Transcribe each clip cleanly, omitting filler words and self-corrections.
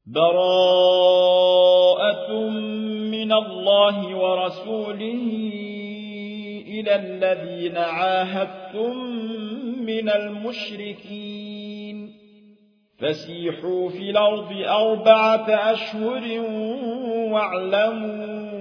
براءة من الله ورسوله إلى الذين عاهدتم من المشركين فسيحوا في الأرض 4 أشهر واعلموا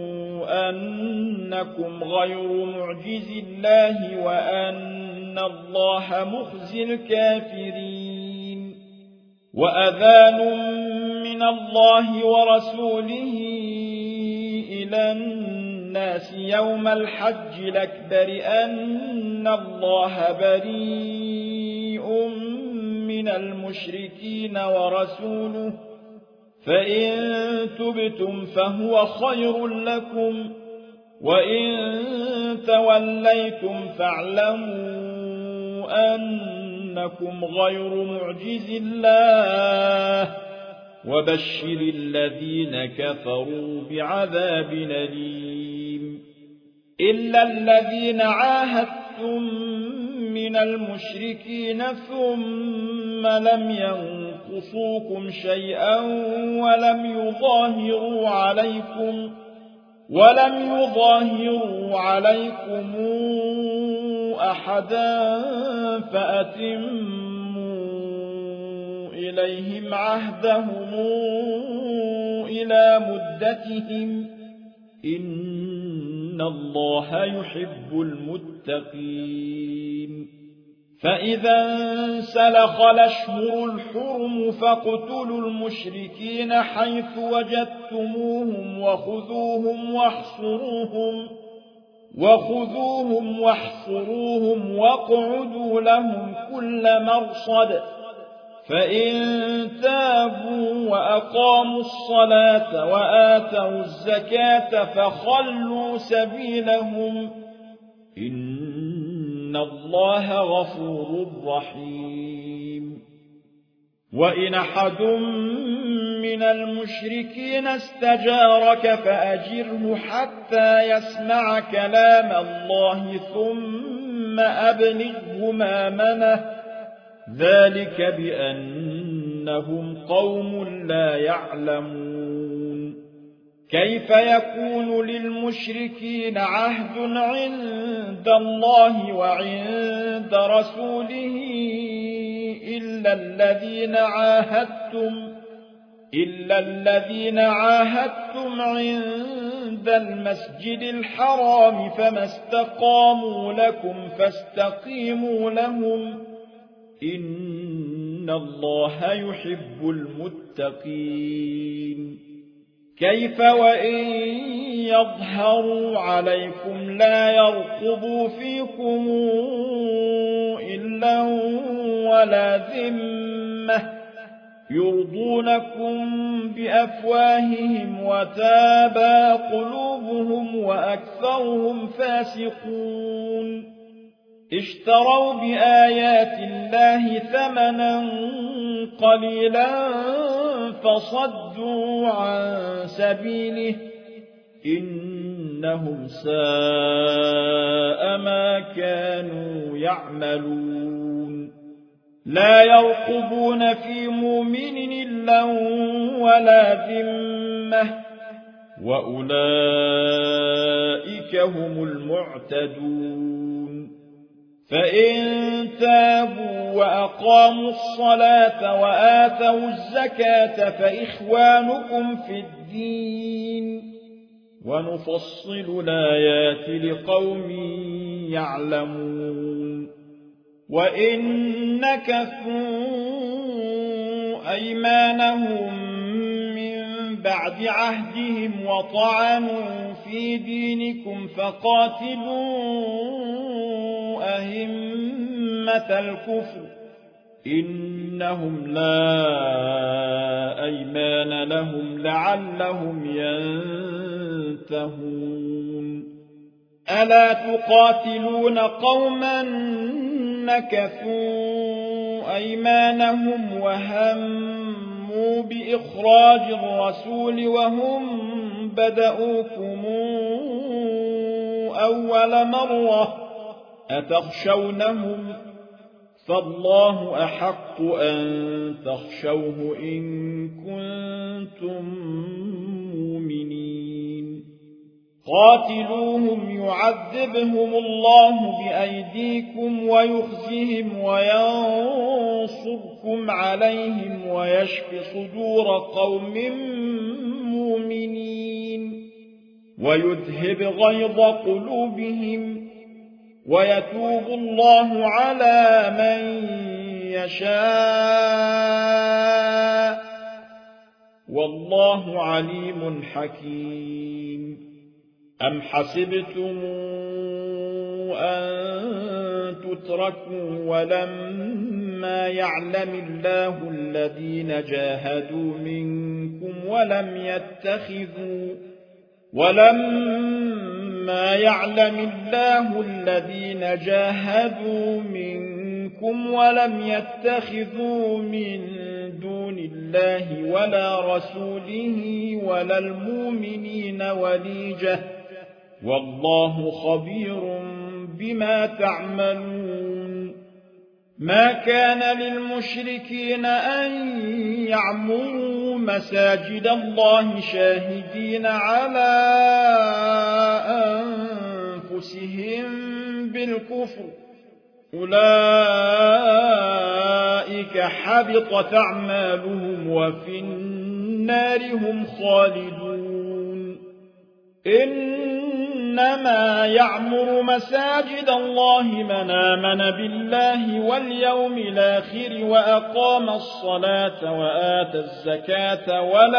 أنكم غير معجز الله وأن الله مخزي الكافرين وأذان من الله ورسوله إلى الناس يوم الحج الأكبر أن الله بريء من المشركين ورسوله فإن تبتم فهو خير لكم وإن توليتم فاعلموا أنكم غير معجز الله وبشر الذين كفروا بعذاب أليم إلا الذين عاهدتم من المشركين ثم لم ينقصوكم شيئا ولم يظاهروا عليكم أحدا فأتموا إليهم عهدهم إلى مدتهم إن الله يحب المتقين فإذا انسلخ الأشهر الحرم فاقتلوا المشركين حيث وجدتموهم وخذوهم واحصروهم واقعدوا لهم كل مرصد فإن تابوا وأقاموا الصلاة وآتوا الزكاة فخلوا سبيلهم إن الله غفور رحيم وإن أحد من المشركين استجارك فأجره حتى يسمع كلام الله ثم أبلغه مأمنه ذلك بأنهم قوم لا يعلمون كيف يكون للمشركين عهد عند الله وعند رسوله إلا الذين عاهدتم عند المسجد الحرام فما استقاموا لكم فاستقيموا لهم إن الله يحب المتقين كيف وإن يظهروا عليكم لا يرقبوا فيكم إلا ولا ذمة يرضونكم بأفواههم وتابى قلوبهم وأكثرهم فاسقون اشتروا بآيات الله ثمنا قليلا فصدوا عن سبيله إنهم ساء ما كانوا يعملون لا يرقبون في مؤمن إلا ولا ذمة وأولئك هم المعتدون فإن تابوا وأقاموا الصلاة وآتوا الزكاة فإخوانكم في الدين ونفصل الآيات لقوم يعلمون وإن نكثوا أيمانهم من بعد عهدهم وطعنوا في دينكم فقاتلوا أئمة الكفر إنهم لا أيمان لهم لعلهم ينتهون ألا تقاتلون قوما نكثوا أيمانهم وهموا بإخراج الرسول وهم بدأوكم أول مرة أتخشونهم فالله أحق أن تخشوه إن كنتم مؤمنين قاتلوهم يعذبهم الله بأيديكم ويخزهم وينصركم عليهم ويشف صدور قوم مؤمنين ويذهب غيظ قلوبهم ويتوب الله على من يشاء والله عليم حكيم أم حسبتم أن تتركوا ولما يعلم الله الذين جاهدوا منكم ولما يعلم الله الذين جاهدوا منكم ولم يتخذوا من دون الله ولا رسوله ولا المؤمنين وليجة والله خبير بما تعملون ما كان للمشركين أن يعمروا مساجد الله شاهدين على أنفسهم بالكفر أولئك حبطت أعمالهم وفي النار هم خالدون إنما يعمر مساجد الله من آمن بالله واليوم الآخر وأقام الصلاة وآتى الزكاة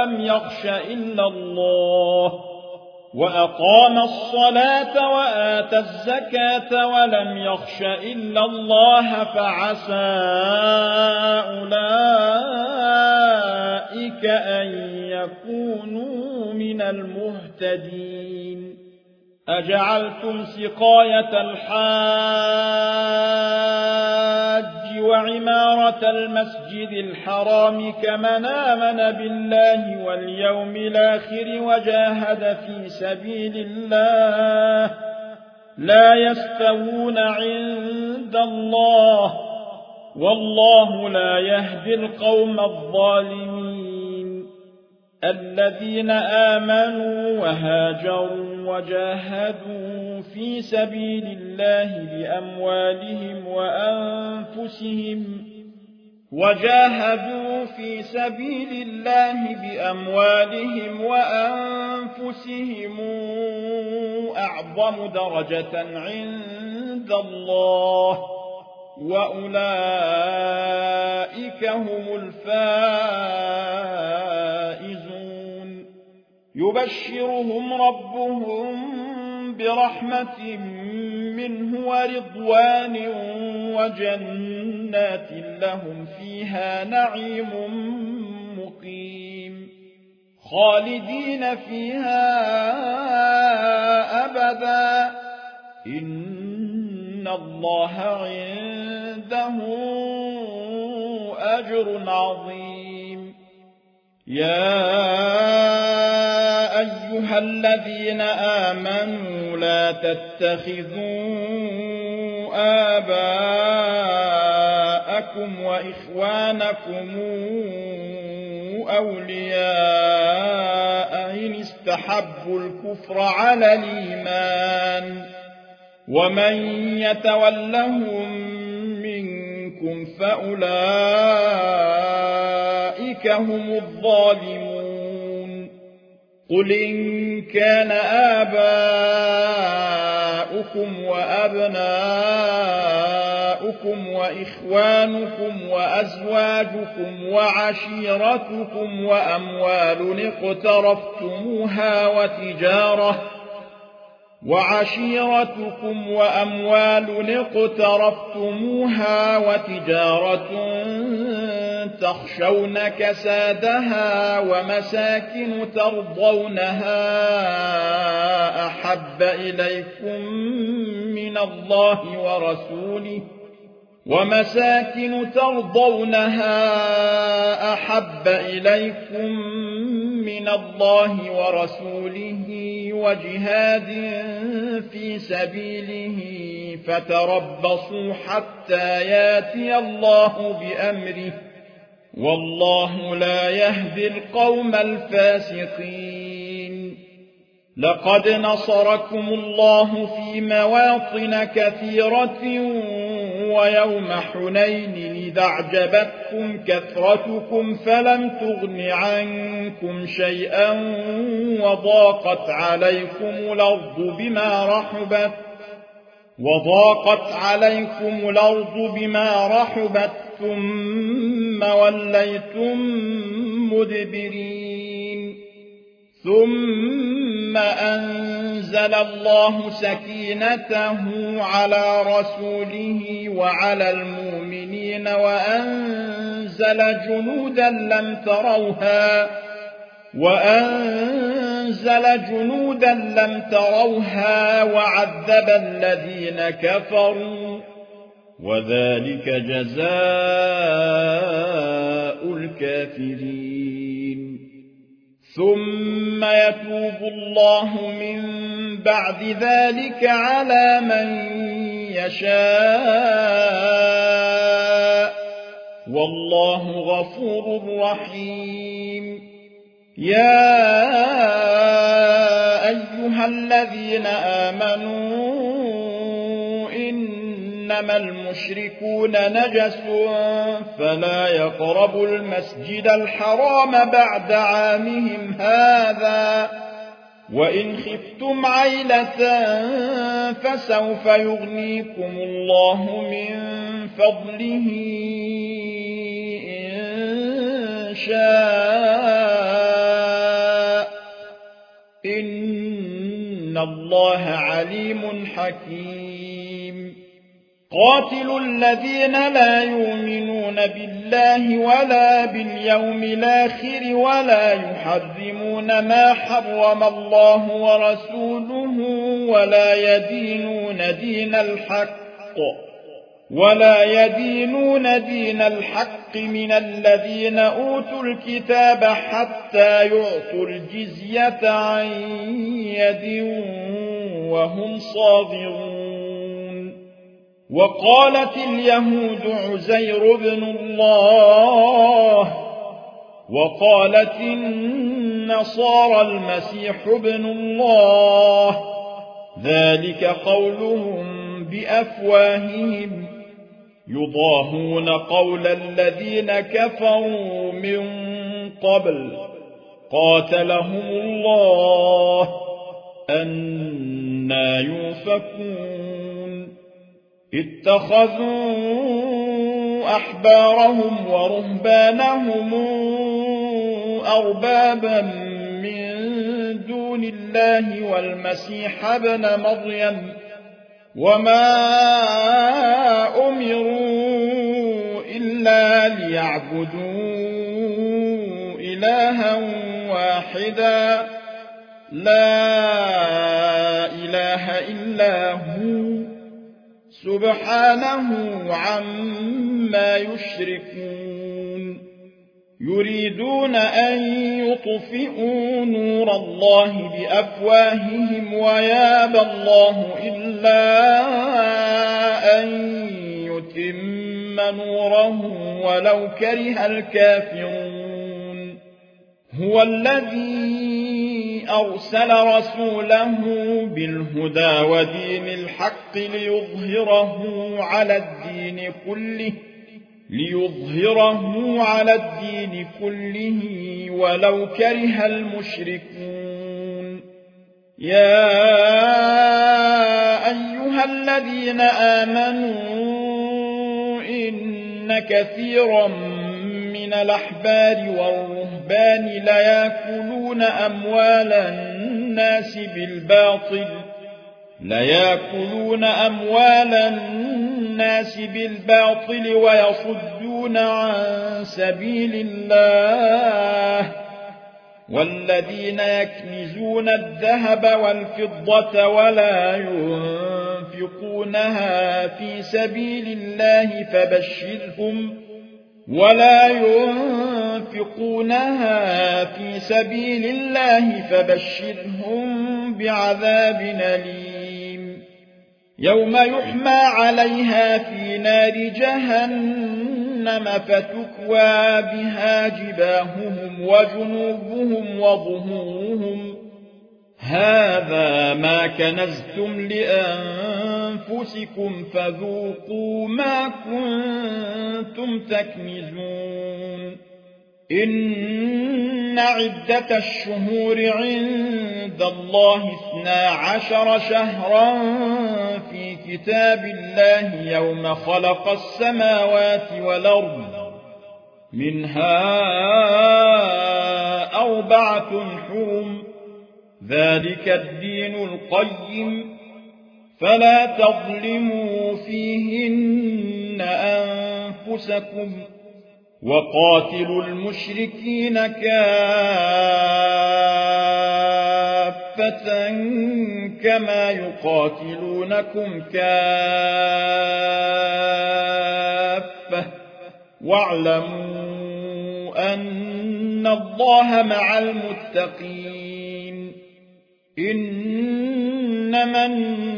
ولم يخش إلا الله فعسى أولئك أن يكونوا من المهتدين أجعلتم سقاية الحاج وعمارة المسجد الحرام كمن آمن بالله واليوم الآخر وجاهد في سبيل الله لا يستوون عند الله والله لا يهدي القوم الظالمين الذين آمنوا وهاجروا وجاهدوا في سبيل الله بأموالهم وأنفسهم أعظم درجة عند الله وأولئك هم الفائزون يبشرهم ربهم برحمة منه ورضوان وجنات لهم فيها نعيم مقيم خالدين فيها أبدا إن الله عنده أجر عظيم يا أيها الذين آمنوا لا تتخذوا آباءكم وإخوانكم أولياء إن استحبوا الكفر على الإيمان ومن يتولهم منكم فأولئك هم الظالمون قل إن كان آباؤكم وأبناؤكم وإخوانكم وأزواجكم وعشيرتكم وأموال اقترفتموها وتجارة تخشون كسادها ومساكن ترضونها أحب إليكم من الله ومساكن ترضونها أحب إليكم من الله ورسوله وجهاد في سبيله فتربصوا حتى ياتي الله بأمره والله لا يهدي القوم الفاسقين. لقد نصركم الله في مواطن كثيرة ويوم حنين إذ أعجبتكم كثرتكم فلم تغن عنكم شيئا وضاقت عليكم الأرض بما رحبت ثم وليتم مدبرين. ثم أنزل الله سكينته على رسوله وعلى المؤمنين وأنزل جنودا لم تروها وعذب الذين كفروا وذلك جزاء الكافرين. ثم يتوب الله من بعد ذلك على من يشاء والله غفور رحيم. يا أيها الذين آمنوا إنما المشركون نجس فلا يقربوا المسجد الحرام بعد عامهم هذا وإن خفتم عيلة فسوف يغنيكم الله من فضله إن شاء إن الله عليم حكيم. قاتلوا الذين لا يؤمنون بالله ولا باليوم الآخر ولا يحرمون ما حرم الله ورسوله ولا يدينون دين الحق من الذين أوتوا الكتاب حتى يعطوا الجزية عن يد وهم صاغرون. وقالت اليهود عزير بن الله وقالت النصارى المسيح ابن الله ذلك قولهم بأفواههم يضاهون قول الذين كفروا من قبل قاتلهم الله أنى يؤفكون. اتخذوا أحبارهم ورهبانهم أربابا من دون الله والمسيح ابن مريم وما أمروا إلا ليعبدوا إلها واحدا لا إله إلا هو سبحانه عما يشركون. يريدون أن يطفئوا نور الله بأفواههم ويابى الله إلا أن يتم نوره ولو كره الكافرون. هو الذي أرسل رسوله بالهدى ودين الحق ليظهره على الدين كله ولو كره المشركون. يا أيها الذين آمنوا إن كثيرا من الأحبار والرهبان ليأكلون أموال الناس بالباطل ويصدون عن سبيل الله. والذين يكنزون الذهب والفضة ولا ينفقونها ينفقونها في سبيل الله فبشرهم بعذاب أليم يوم يحمى عليها في نار جهنم فتكوى بها جباههم وجنوبهم وظهورهم هذا ما كنزتم لأنفسكم فذوقوا ما كنتم تكنزون إن عدة الشهور عند الله 12 شهرا في كتاب الله يوم خلق السماوات والأرض منها 4 حرم ذلك الدين القيم فلا تظلموا فيهن أنفسكم وقاتلوا المشركين كافة كما يقاتلونكم كافة واعلموا أن الله مع المتقين إنما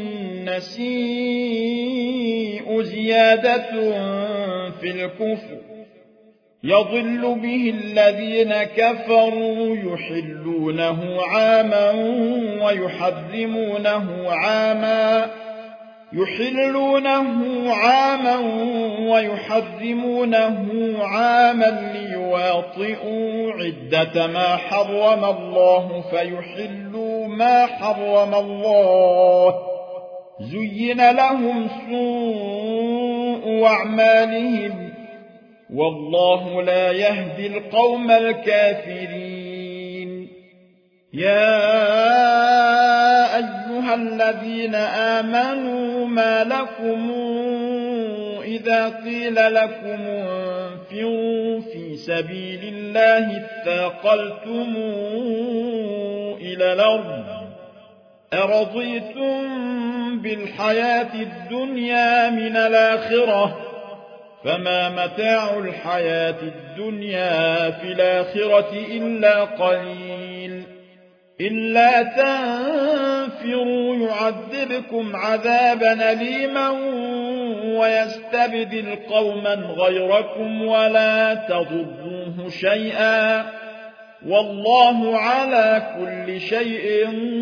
النسيء زيادة في الكفر يضل به الذين كفروا يحلونه عاما ويحرمونه عاما ليواطئوا عدة ما حرم الله فيحلوا ما حرم الله زين لهم سوء أعمالهم والله لا يهدي القوم الكافرين يا أيها الذين آمنوا ما لكم إذا قيل لكم انفروا في سبيل الله اثاقلتم إلى الأرض أرضيتم بالحياة الدنيا من الآخرة فما متاع الحياة الدنيا في الآخرة إلا قليل إلا تنفروا يعذبكم عذابا أليما ويستبدل قوما غيركم ولا تضروه شيئا والله على كل شيء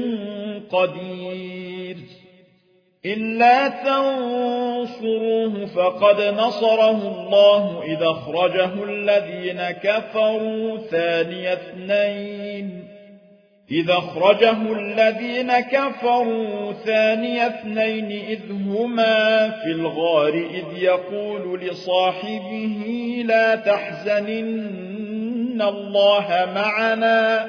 قدير إلا تنصروه فقد نصره الله إذا أخرجه الذين كفروا ثاني اثنين إذ هما في الغار إذ يقول لصاحبه لا تحزن إن الله معنا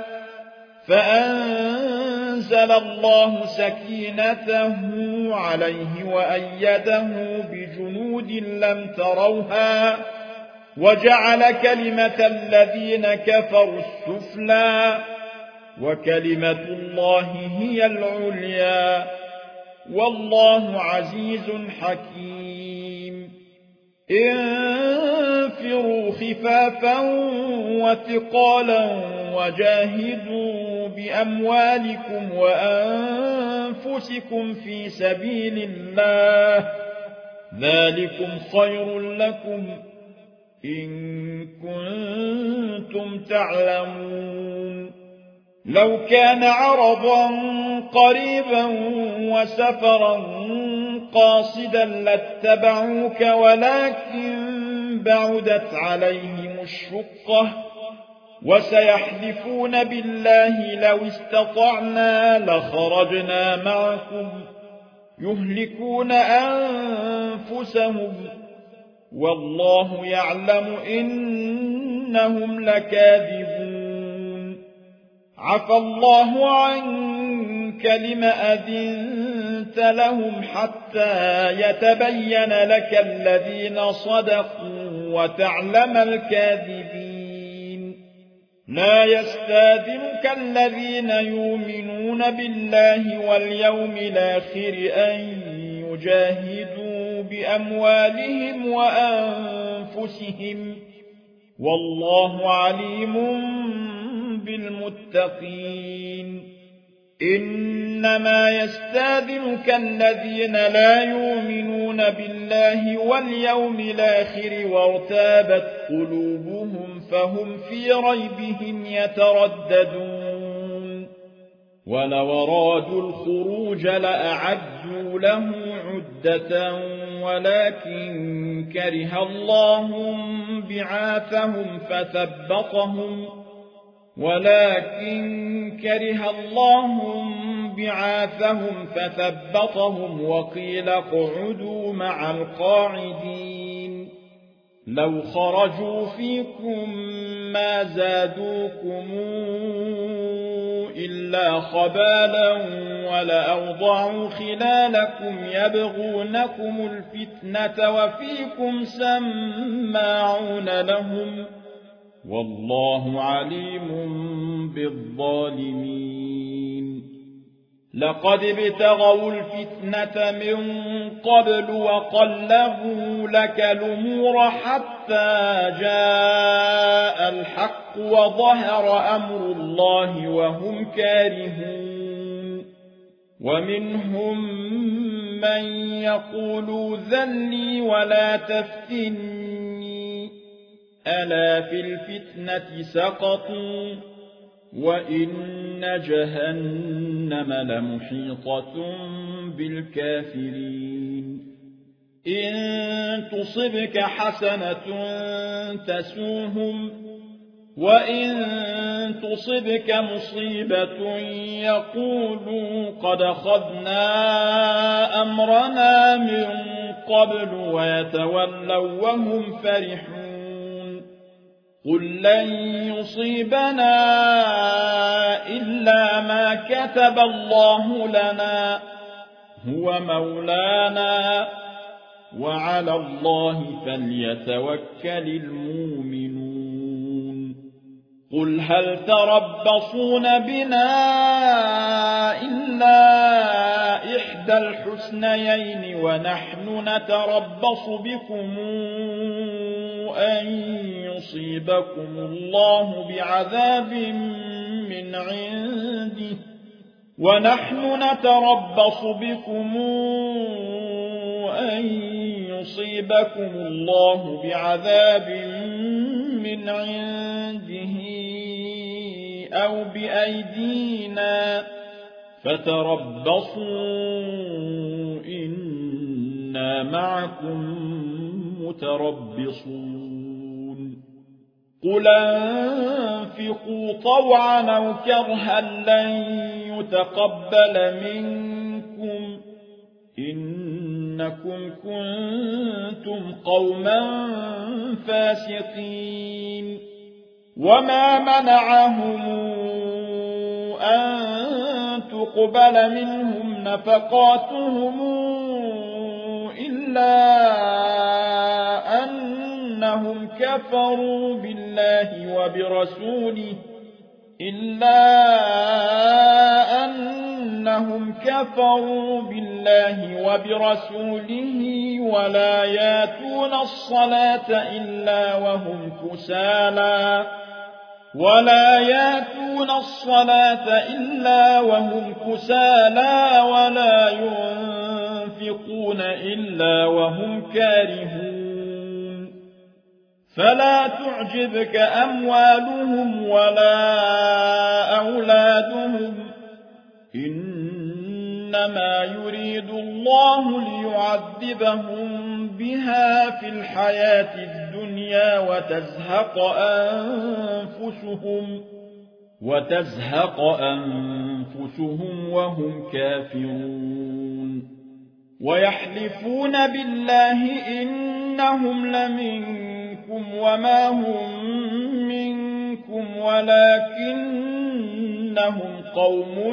فأنزل الله سكينته عليه وأيده بجنود لم تروها وجعل كلمة الذين كفروا السفلى وكلمة الله هي العليا والله عزيز حكيم انفروا خفافا وثقالا وجاهدوا بأموالكم وأنفسكم في سبيل الله ذلكم خير لكم إن كنتم تعلمون لو كان عرضا قريبا وسفرا قاصدا لاتبعوك ولكن بعدت عليهم الشقة وسيحلفون بالله لو استطعنا لخرجنا معكم يهلكون أنفسهم والله يعلم إنهم لكاذبون عفى الله عنك لم أذنت لهم حتى يتبين لك الذين صدقوا وتعلم الكاذبين لا يستاذنك الذين يؤمنون بالله واليوم الآخر أن ليجاهدوا بأموالهم وأنفسهم والله عليم بالمتقين إنما يستاذنك الذين لا يؤمنون بالله واليوم الآخر وارتابت قلوبهم فهم في ريبهم يترددون ولو أرادوا الخروج لأعدوا له عدة ولكن كره الله بعاثهم فثبطهم وقيل اقعدوا مع القاعدين لو خرجوا فيكم ما زادوكم إلا خبالا ولأوضعوا خلالكم يبغونكم الفتنة وفيكم سماعون لهم والله عليم بالظالمين لقد ابتغوا الفتنة من قبل وقلبوا لك الأمور حتى جاء الحق وظهر أمر الله وهم كارهون ومنهم من يقول ذلي ولا تفتني ألا في الفتنة سقطوا وإن جهنم لمحيطة بالكافرين إن تصبك حسنة تسوهم وإن تصبك مصيبة يقولوا قد أخذنا أمرنا من قبل ويتولوا وهم فرحون قل لن يصيبنا إلا ما كتب الله لنا هو مولانا وعلى الله فليتوكل المؤمنون قل هل تربصون بنا إلا إحدى الحسنيين ونحن نتربص بكم أن يصيبكم الله بعذاب من عنده أو بأيدينا فتربصوا إنا معكم متربصون قل أنفقوا طوعا أو كرها لن يتقبل منكم إنكم كنتم قوما فاسقين وما منعهم أن تقبل منهم نفقاتهم إلا أنهم كفروا بالله وبرسوله ولا ياتون الصلاة إلا وهم كسالى ولا ينفقون إلا وهم كارهون فلا تعجبك أموالهم ولا أولادهم إنما يريد الله ليعذبهم بها في الحياة الدنيا وتزهق أنفسهم وهم كافرون ويحلفون بالله إنهم لمنكم وما هم منكم ولكنهم قوم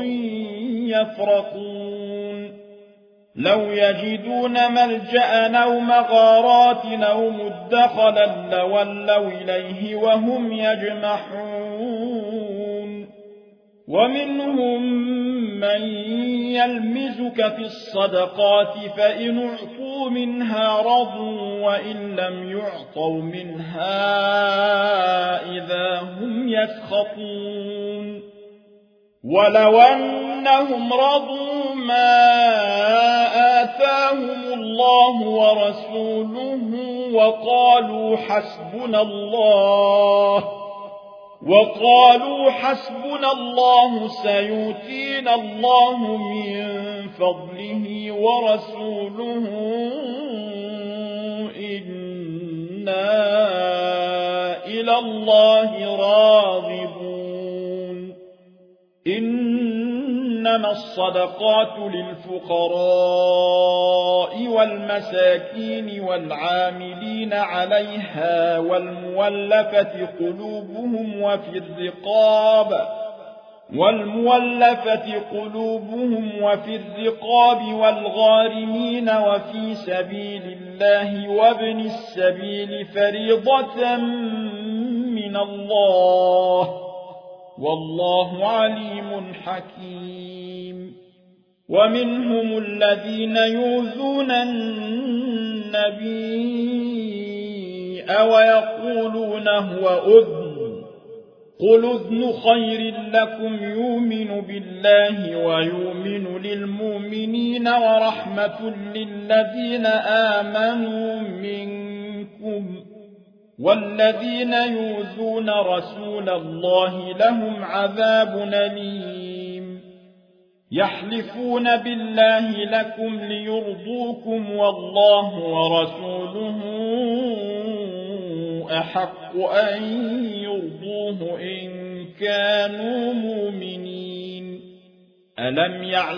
يفرقون لو يجدون ملجأ أو مغارات أو مدخلا لولوا إليه وهم يجمحون ومنهم من يلمزك في الصدقات فإن اعطوا منها رضوا وإن لم يعطوا منها إذا هم يسخطون ولو أنهم رضوا ما آتاهم الله ورسوله وقالوا حسبنا الله سيؤتينا الله من فضله ورسوله إنا إلى الله راغبون إنما الصدقات للفقراء والمساكين والعاملين عليها والمولفة قلوبهم وفي الرقاب والغارمين وفي سبيل الله وابن السبيل فريضة من الله والله عليم حكيم ومنهم الذين يؤذون النبي ويقولون هو أذن قل أذن خير لكم يؤمن بالله ويؤمن للمؤمنين ورحمة للذين آمنوا منكم والذين يؤذون رسول الله لهم عذاب أليم يحلفون بالله لكم ليرضوكم والله ورسوله أحق أن يرضوه إن كانوا مؤمنين ألم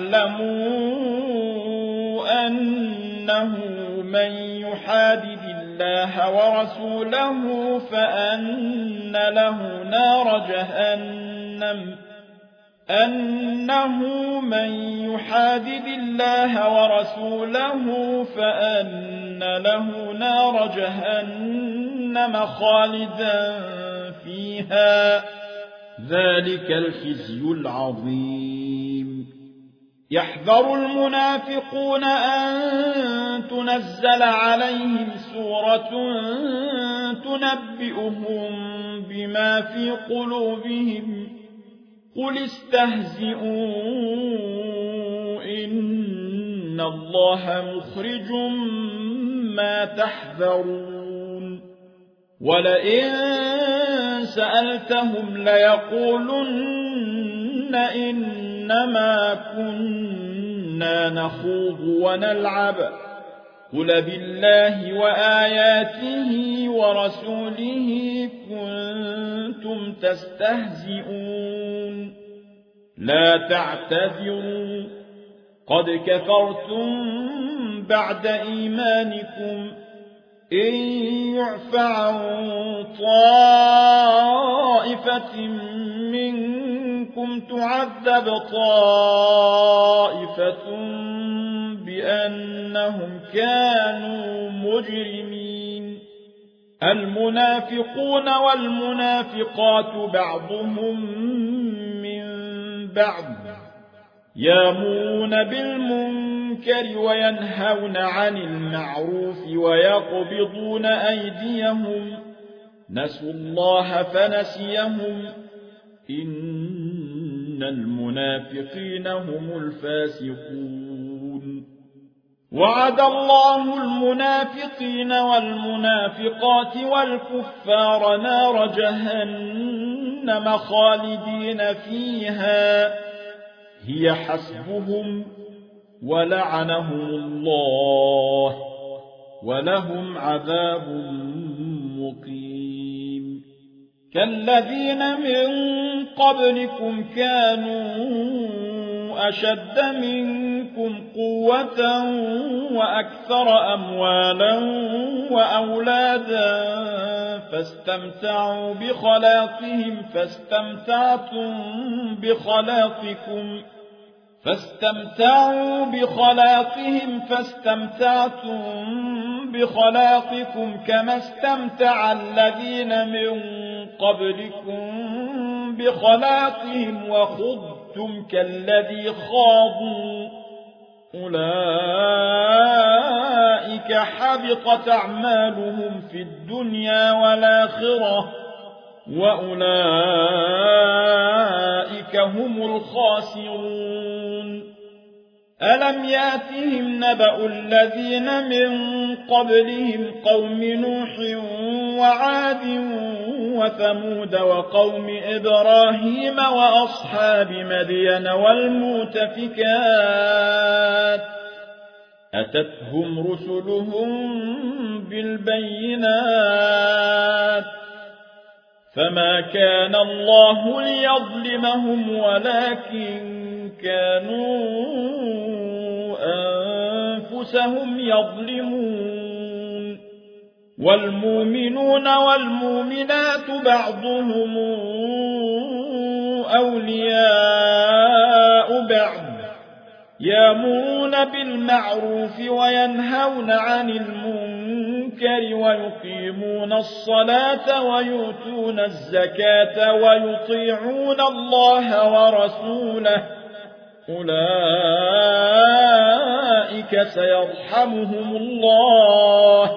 يعلموا أنه من يحادد الله ورسوله فأن له نار جهنم خالدا فيها ذلك الخزي العظيم يحذر المنافقون أن تنزل عليهم سورة تنبئهم بما في قلوبهم قل استهزئوا إن الله مخرج ما تحذرون ولئن سألتهم ليقولن إنما كنا نخوض ونلعب قل بالله وآياته ورسوله كنتم تستهزئون لا تعتذروا قد كفرتم بعد إيمانكم إن يعف عن طائفة منكم تعذب طائفة بأنهم كانوا مجرمين المنافقون والمنافقات بعضهم من بعض يأمرون بالمنكر وينهون عن المعروف ويقبضون أيديهم نسوا الله فنسيهم إن المنافقين هم الفاسقون وعد الله المنافقين والمنافقات والكفار نار جهنم خالدين فيها هي حسبهم ولعنهم الله ولهم عذاب مقيم كالذين من قبلكم كانوا أشد منكم قوة وأكثر أموالا وأولادا فاستمتعوا بخلاقهم فاستمتعتم بخلاقكم كما استمتع الذين من قبلكم بخلاقهم وخضتم كالذي خاضوا أولئك حبطت أعمالهم في الدنيا والآخرة وأولئك هم الخاسرون ألم يأتهم نبأ الذين من قبلهم قوم نوح وعاد وثمود وقوم إبراهيم وأصحاب مدين والمؤتفكات أتتهم رسلهم بالبينات فما كان الله ليظلمهم ولكن كانوا أنفسهم يظلمون والمؤمنون والمؤمنات بعضهم أولياء بعض يأمرون بالمعروف وينهون عن المنكر ويقيمون الصلاة ويؤتون الزكاة ويطيعون الله ورسوله أولئك سيرحمهم الله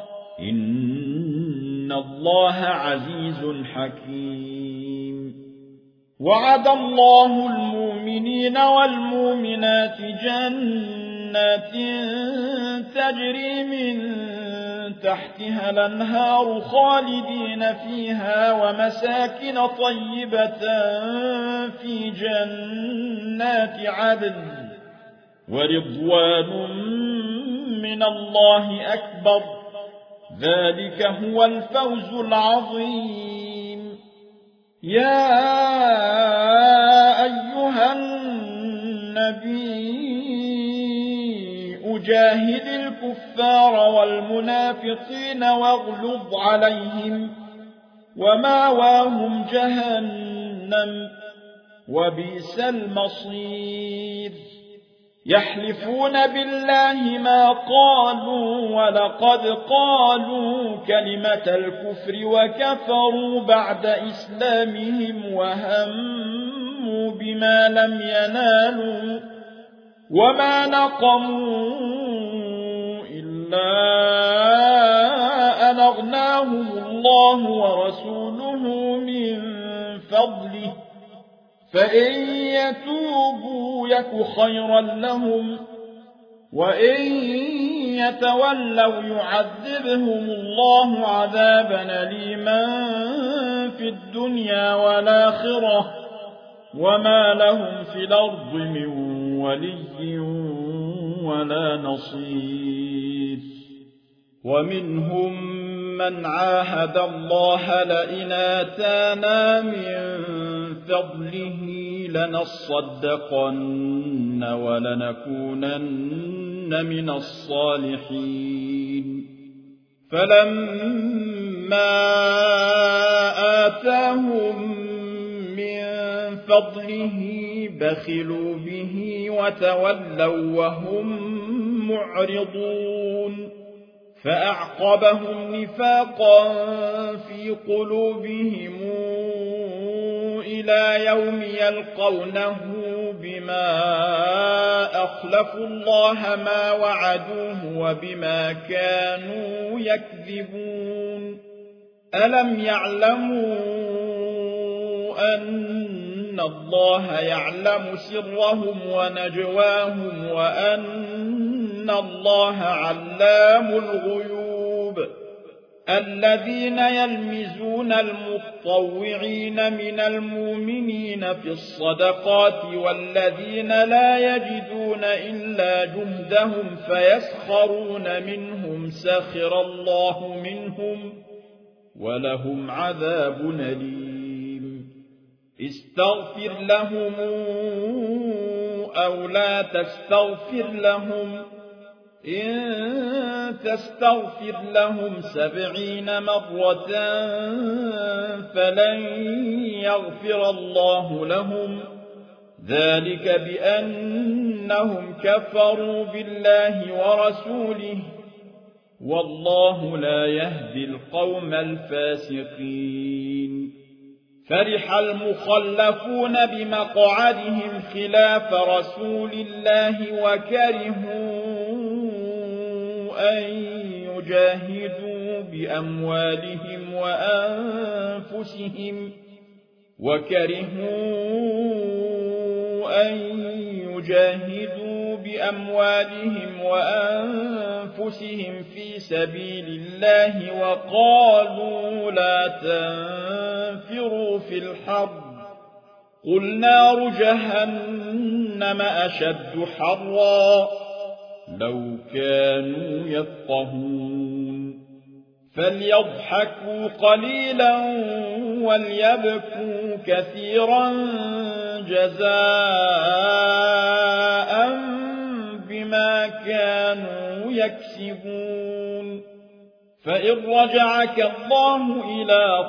إن الله عزيز حكيم وعد الله المؤمنين والمؤمنات جنات تجري من تحتها الأنهار خالدين فيها ومساكن طيبة في جنات عدن ورضوان من الله أكبر ذلك هو الفوز العظيم يا أيها النبي جاهد الكفار والمنافقين واغلظ عليهم وماواهم جهنم وبئس المصير يحلفون بالله ما قالوا ولقد قالوا كلمة الكفر وكفروا بعد إسلامهم وهموا بما لم ينالوا وما نقموا إلا أن أغناهم الله ورسوله من فضله فإن يتوبوا يك خيرا لهم وإن يتولوا يعذبهم الله عذابا أليما في الدنيا والآخرة وما لهم في الأرض من ولي ولا نصير ومنهم من عاهد الله لئن آتانا من فضله لنصدقن ولنكونن من الصالحين فلما آتاهم من فضله بخلوا به وتولوا وهم معرضون فأعقبهم نفاقا في قلوبهم إلى يوم يلقونه بما أخلفوا الله ما وعدوه وبما كانوا يكذبون ألم يعلموا أن الله يعلم سرهم ونجواهم وأن الله علام الغيوب الذين يلمزون المتطوعين من المؤمنين في الصدقات والذين لا يجدون إلا جهدهم فيسخرون منهم سخر الله منهم ولهم عذاب أليم استغفر لهم أو لا تستغفر لهم إن تستغفر لهم 70 مرة فلن يغفر الله لهم ذلك بأنهم كفروا بالله ورسوله والله لا يهدي القوم الفاسقين فرح المخلفون بمقعدهم خلاف رسول الله وكرهوا أن يجاهدوا بأموالهم وأنفسهم في سبيل الله وقالوا لا تنفروا في الحر قل نار جهنم أشد حرا لو كانوا يفقهون فليضحكوا قليلا وليبكوا كثيرا جزاء بما كانوا يكسبون فإن رجعك الله إلى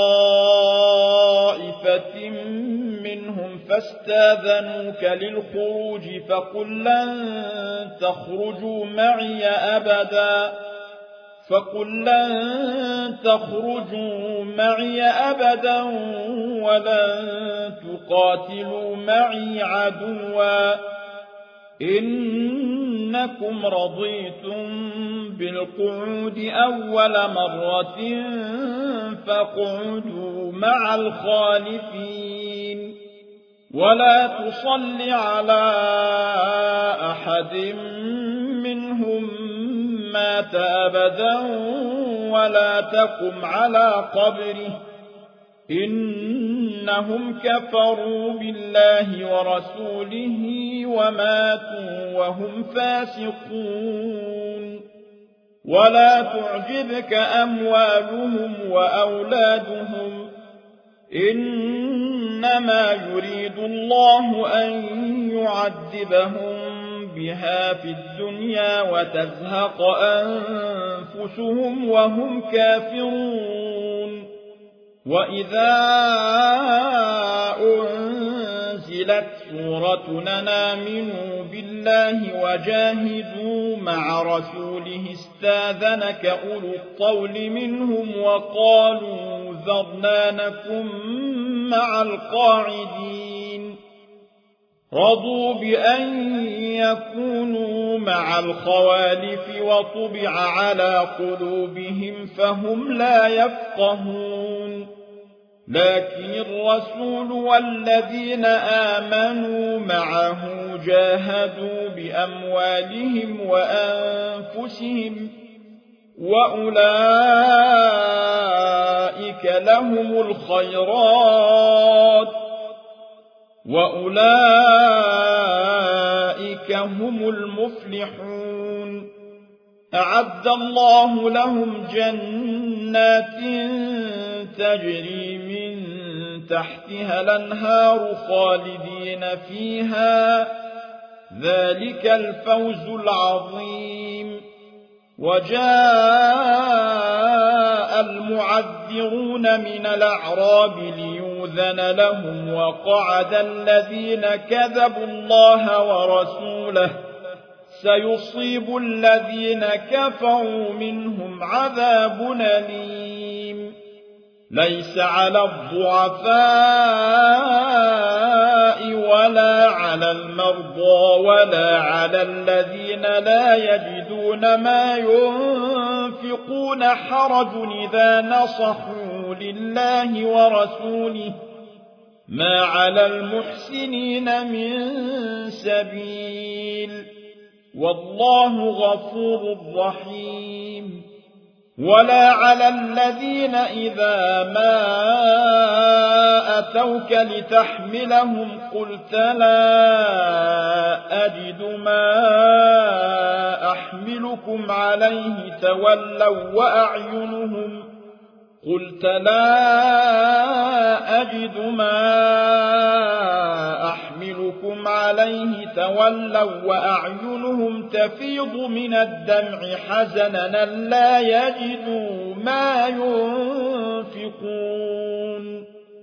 طائفة منهم فاستاذنوك للخروج فقل لن تخرجوا معي أبدا ولن تقاتلوا معي عدوا إنكم رضيتم بالقعود أول مرة فاقعدوا مع الخالفين ولا تصل على أحد منهم مات أبدا ولا تقم على قبره إنهم كفروا بالله ورسوله وماتوا وهم فاسقون ولا تعجبك أموالهم وأولادهم إنما يريد الله أن يعذبهم بها في الدنيا وتزهق أنفسهم وهم كافرون وإذا أنزلت سورة آمنوا بالله وجاهدوا مع رسوله استاذنك أولو الطول منهم وقالوا ذرنا نكن مع القاعدين رضوا بأن يكونوا مع الخوالف وطبع على قلوبهم فهم لا يفقهون لكن الرسول والذين آمنوا معه جاهدوا بأموالهم وأنفسهم وأولئك لهم الخيرات وأولئك هم المفلحون أعد الله لهم جنات تجري من تحتها الأنهار خالدين فيها ذلك الفوز العظيم وجاء المعذرون من الأعراب ليؤذن لهم وقعد الذين كذبوا الله ورسوله سيصيب الذين كفروا منهم عذاب أليم ليس على الضعفاء ولا على المرضى ولا على الذين لا يجدون ما ينفقون حرج إذا نصحوا لله ورسوله ما على المحسنين من سبيل والله غفور رحيم ولا على الذين إذا ما أتوك لتحملهم قلت لا أجد ما أحملكم عليه تولوا وأعينهم تفيض من الدمع حزنا لا يجدوا ما ينفقون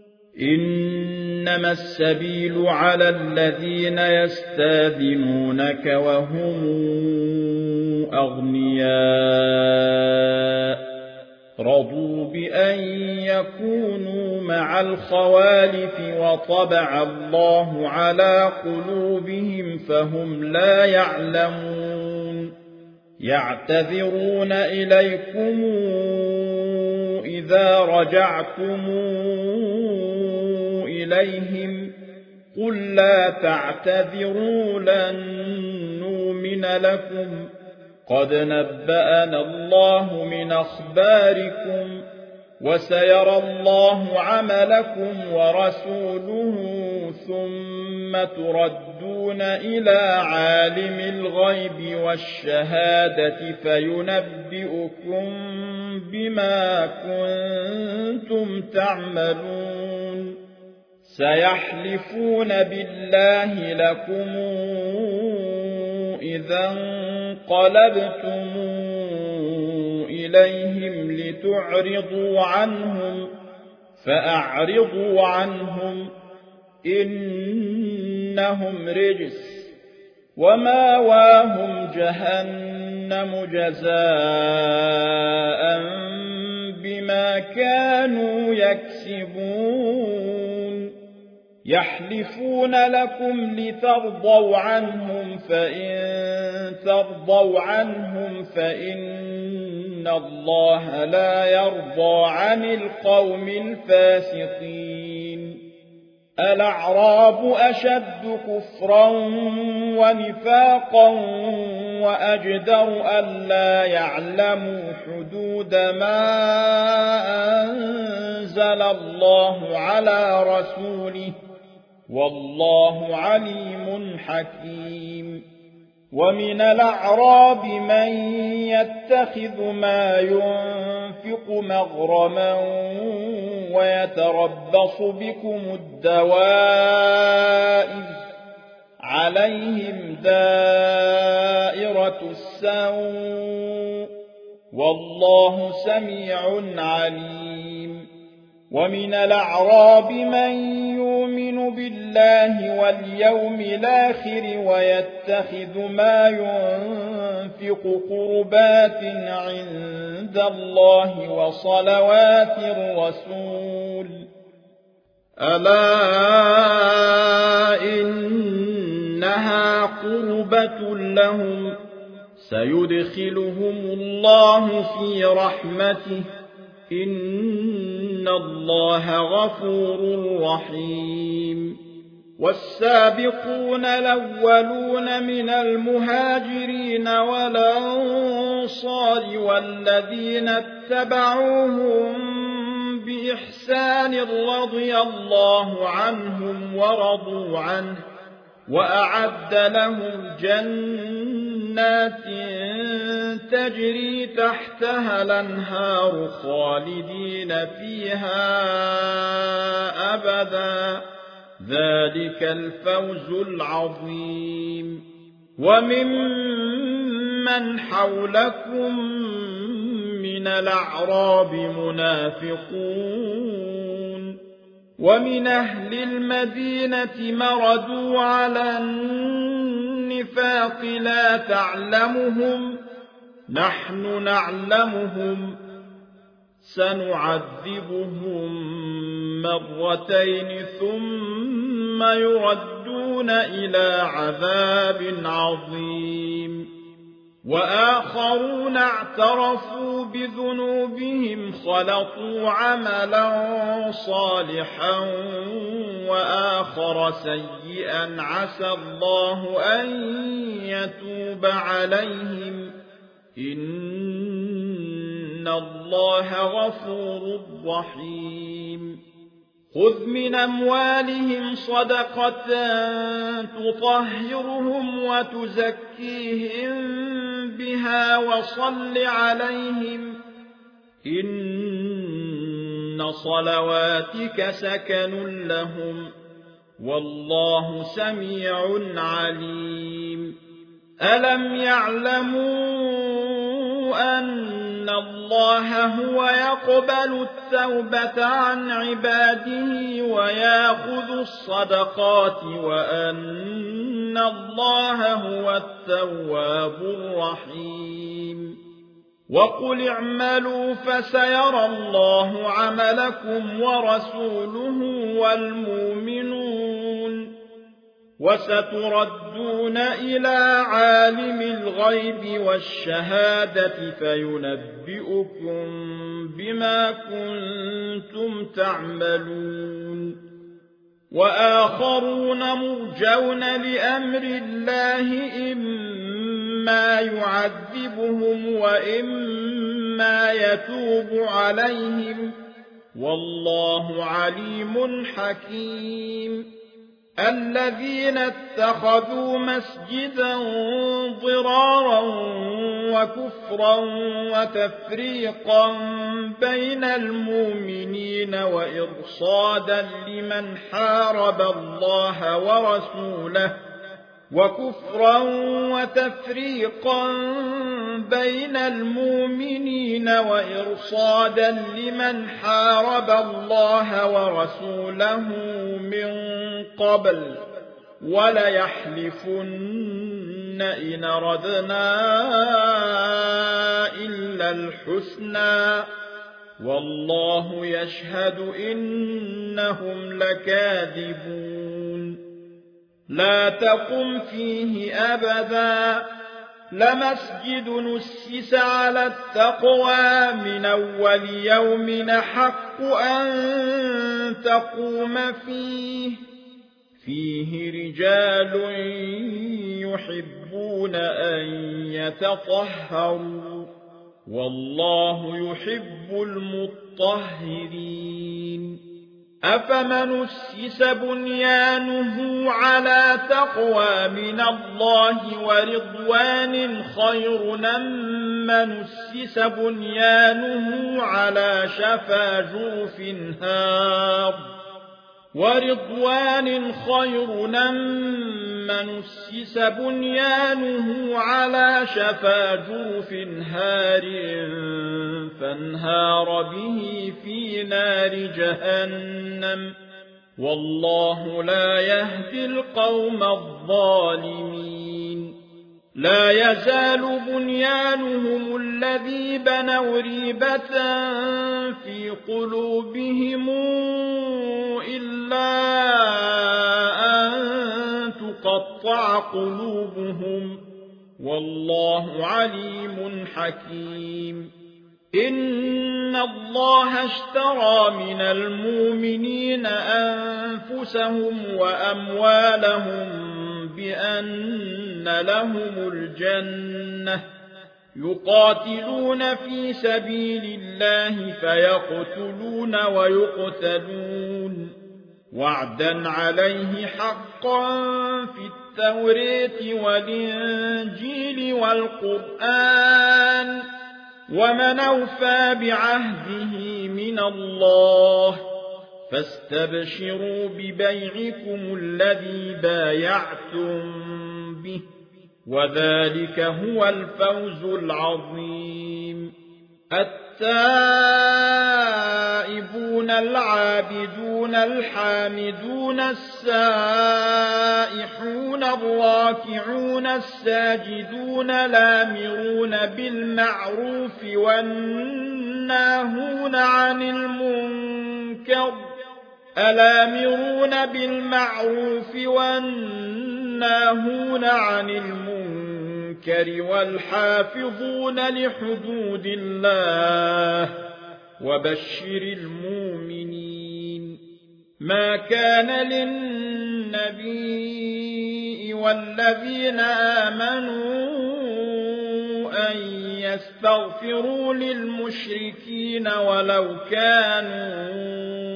إنما السبيل على الذين يستاذنونك وهم أغنياء رضوا بأن يكونوا مع الخوالف وطبع الله على قلوبهم فهم لا يعلمون يعتذرون إليكم إذا رجعتم إليهم قل لا تعتذروا لن نؤمن لكم قد نبأنا الله من أخباركم وسيرى الله عملكم ورسوله ثم تردون إلى عالم الغيب والشهادة فينبئكم بما كنتم تعملون سيحلفون بالله لكم إذا انقلبتم إليهم لتعرضوا عنهم فأعرضوا عنهم إنهم رجس وماواهم جهنم جزاء بما كانوا يكسبون يحلفون لكم لترضوا عنهم فإن ترضوا عنهم فإن الله لا يرضى عن القوم الفاسقين الأعراب أشد كفرا ونفاقا وأجدر ألا يعلموا حدود ما أنزل الله على رسوله والله عليم حكيم ومن الأعراب من يتخذ ما ينفق مغرما ويتربص بكم الدوائر عليهم دائرة السوء والله سميع عليم ومن الأعراب من يؤمن بالله واليوم الآخر ويتخذ ما ينفق قربات عند الله وصلوات الرسول ألا إنها قربة لهم سيدخلهم الله في رحمته إن الله غفور رحيم والسابقون الأولون من المهاجرين والأنصار والذين اتبعوهم بإحسان رضي الله عنهم ورضوا عنه وأعد لهم جنات تجري تحتها الأنهار خالدين فيها أبدا ذلك الفوز العظيم وممن حولكم من الأعراب منافقون ومن أهل المدينة مردوا على النفاق لا تعلمهم نحن نعلمهم سنعذبهم مرتين ثم يردون إلى عذاب عظيم وآخرون اعترفوا بذنوبهم خلطوا عملا صالحا وآخر سيئا عسى الله أن يتوب عليهم إن الله غفور رحيم خذ من أموالهم صدقة تطهرهم وتزكيهم بها وصل عليهم إن صلواتك سكن لهم والله سميع عليم ألم يعلموا أن الله هو يقبل التوبة عن عباده ويأخذ الصدقات وأن الله هو التواب الرحيم وقل اعملوا فسيرى الله عملكم ورسوله والمؤمنون وستردون إلى عالم الغيب والشهادة فينبئكم بما كنتم تعملون وآخرون مرجون لأمر الله إما يعذبهم وإما يتوب عليهم والله عليم حكيم الذين اتخذوا مسجدا ضرارا وكفرا وتفريقا بين المؤمنين وإرصادا لمن حارب الله ورسوله وكفرا وتفريقا بين المؤمنين وإرصادا لمن حارب الله ورسوله من قبل وليحلفن إن أردنا إلا الحسنى والله يشهد إنهم لكاذبون لا تقم فيه أبدا لمسجد نسس على التقوى من أول يوم حق أن تقوم فيه رجال يحبون أن يتطهروا والله يحب المطهرين أفمن أسس بنيانه على تقوى من الله ورضوان خير أم من أسس بنيانه على شفا جرف هار ورضوان خير أم من أسس بنيانه على شفا جرف هار فانهار به في نار جهنم والله لا يهدي القوم الظالمين لا يزال بنيانهم الذي بنوا ريبة في قلوبهم إلا أن تقطع قلوبهم والله عليم حكيم إن الله اشترى من المؤمنين أنفسهم وأموالهم بأن لهم الجنة يقاتلون في سبيل الله فيقتلون ويقتلون وعدا عليه حقا في التوراة والإنجيل والقرآن ومن أوفى بعهده من الله فاستبشروا ببيعكم الذي بايعتم به وذلك هو الفوز العظيم التائبون العابدون الحامدون السائحون الراكعون الساجدون الآمرون بالمعروف والناهون عن المنكر الآمرون بالمعروف والناهون عن المنكر والحافظون لحدود الله وبشر المؤمنين ما كان للنبي والذين آمنوا أن يستغفروا للمشركين ولو كانوا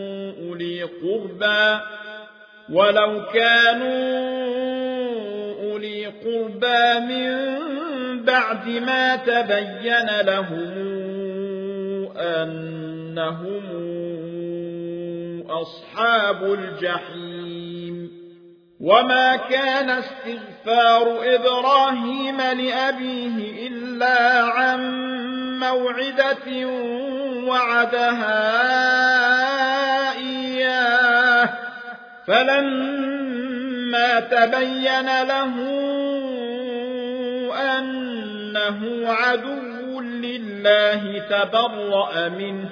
أولي قربى من بعد ما تبين لهم أنهم أصحاب الجحيم وما كان استغفار إبراهيم لأبيه إلا عن موعدة وعدها إياه فلما تبين له أنه عدو لله تبرأ منه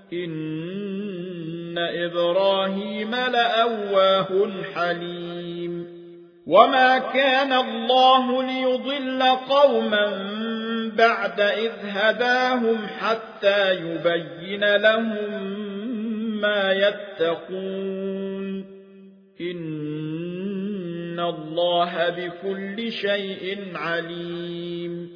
إن إبراهيم لأواه حليم وما كان الله ليضل قوما بعد إذ هداهم حتى يبين لهم ما يتقون إن الله بكل شيء عليم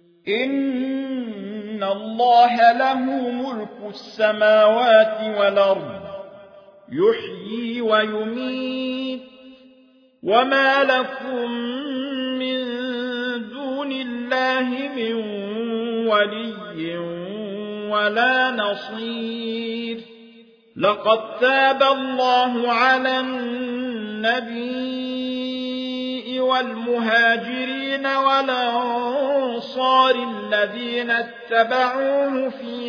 إن الله له ملك السماوات والأرض يحيي ويميت وما لكم من دون الله من ولي ولا نصير لقد تاب الله على النبي والمهاجرين والأنصار الذين اتبعوه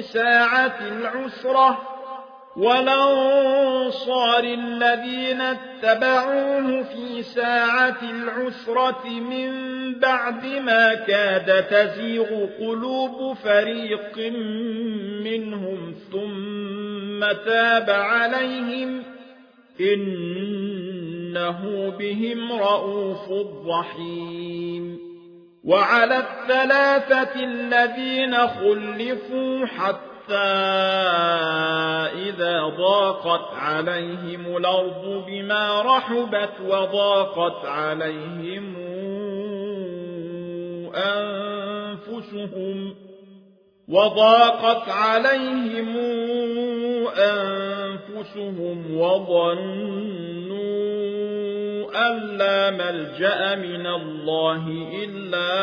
في ساعة العسرة من بعد ما كاد تزيغ قلوب فريق منهم ثم تاب عليهم إنه بهم رءوف رحيم وعلى الثلاثة الذين خلفوا حتى إذا ضاقت عليهم الأرض بما رحبت وضاقت عليهم أنفسهم وظنوا أن لا ملجأ من الله إلا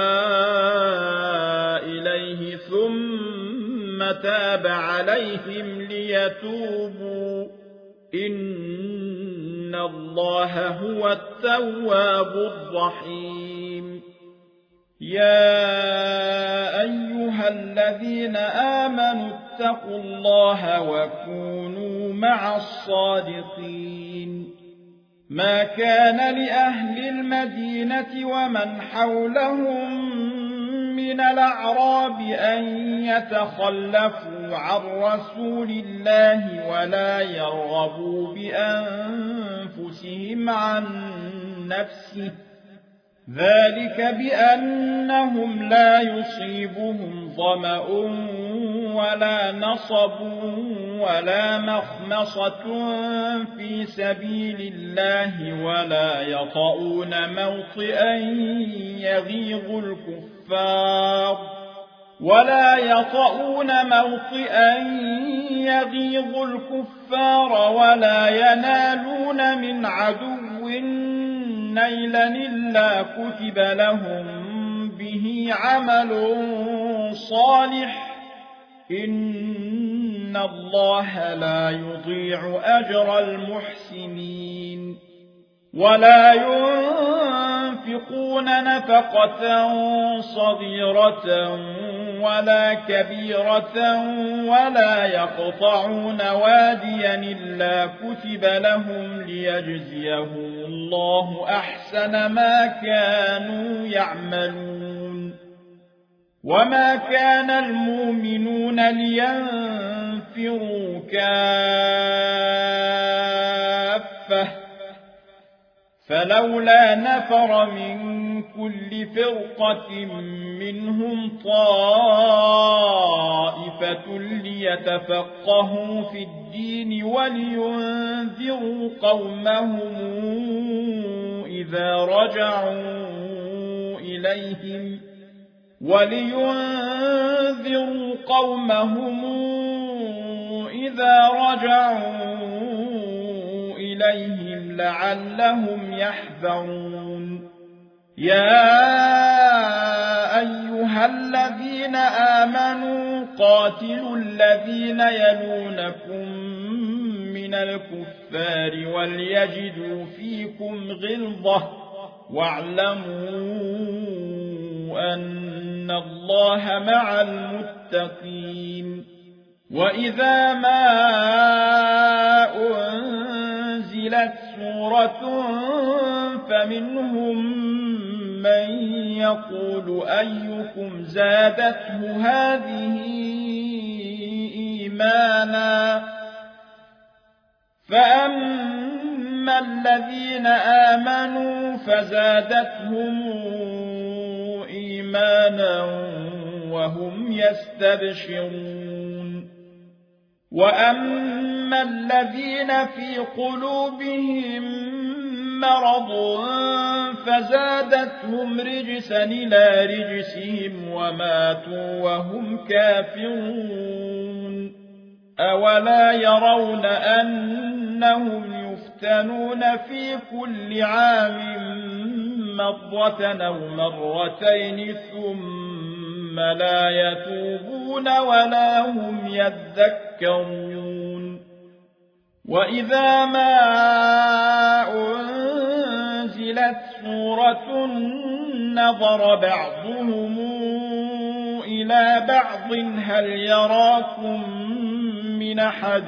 إليه ثم تاب عليهم ليتوبوا إن الله هو التواب الرحيم يا أيها الذين آمنوا اتقوا الله وكونوا مع الصادقين ما كان لأهل المدينة ومن حولهم من الأعراب أن يتخلفوا عن رسول الله ولا يرغبوا بأنفسهم عن نفسه ذلك بأنهم لا يصيبهم ظمأ ولا نصب ولا مخمصة في سبيل الله ولا يطؤون موطئا يغيظ الكفار ولا ينالون من عدو نيلا إلا كتب لهم به عمل صالح إن الله لا يضيع أجر المحسنين ولا ينفقون نفقة صغيرة ولا كبيرة ولا يقطعون واديا إلا كتب لهم ليجزيهم الله أحسن ما كانوا يعملون وما كان المؤمنون لينفروا كافة فلولا نفر من كل فرقة منهم طائفة ليتفقهوا في الدين ولينذروا قومهم إذا رجعوا إليهم لعلهم يحذرون يا أيها الذين آمنوا قاتلوا الذين يلونكم من الكفار وليجدوا فيكم غلظة واعلموا أن الله مع المتقين وإذا ما أنزلت سورة فمنهم من يقول أيكم زادته هذه إيمانا فأما الذين آمنوا فزادتهم إيمانا وهم يستبشرون وأما الذين في قلوبهم مرض فزادتهم رجسا إلى رجسهم وماتوا وهم كافرون أولا يرون أنهم يفتنون في كل عام مرة أو مرتين ثم لا يتوبون ولا هم يذكرون وإذا ما أنزلت سورة نظر بعضهم إلى بعض هل يراكم من أحد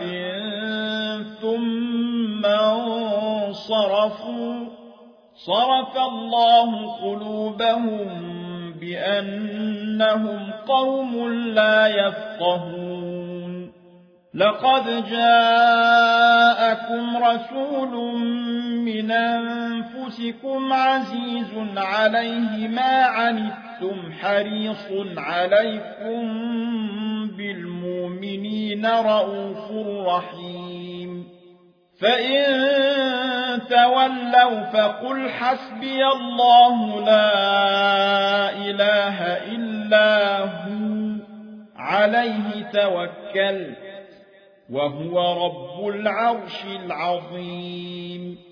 ثم انصرفوا صرف الله قلوبهم بأنهم قوم لا يفقهون لقد جاءكم رسول من أنفسكم عزيز عليه ما عنتم حريص عليكم بالمؤمنين رءوف رحيم فإن تولوا فقل حسبي الله لا إله إلا هو عليه توكلت وهو رب العرش العظيم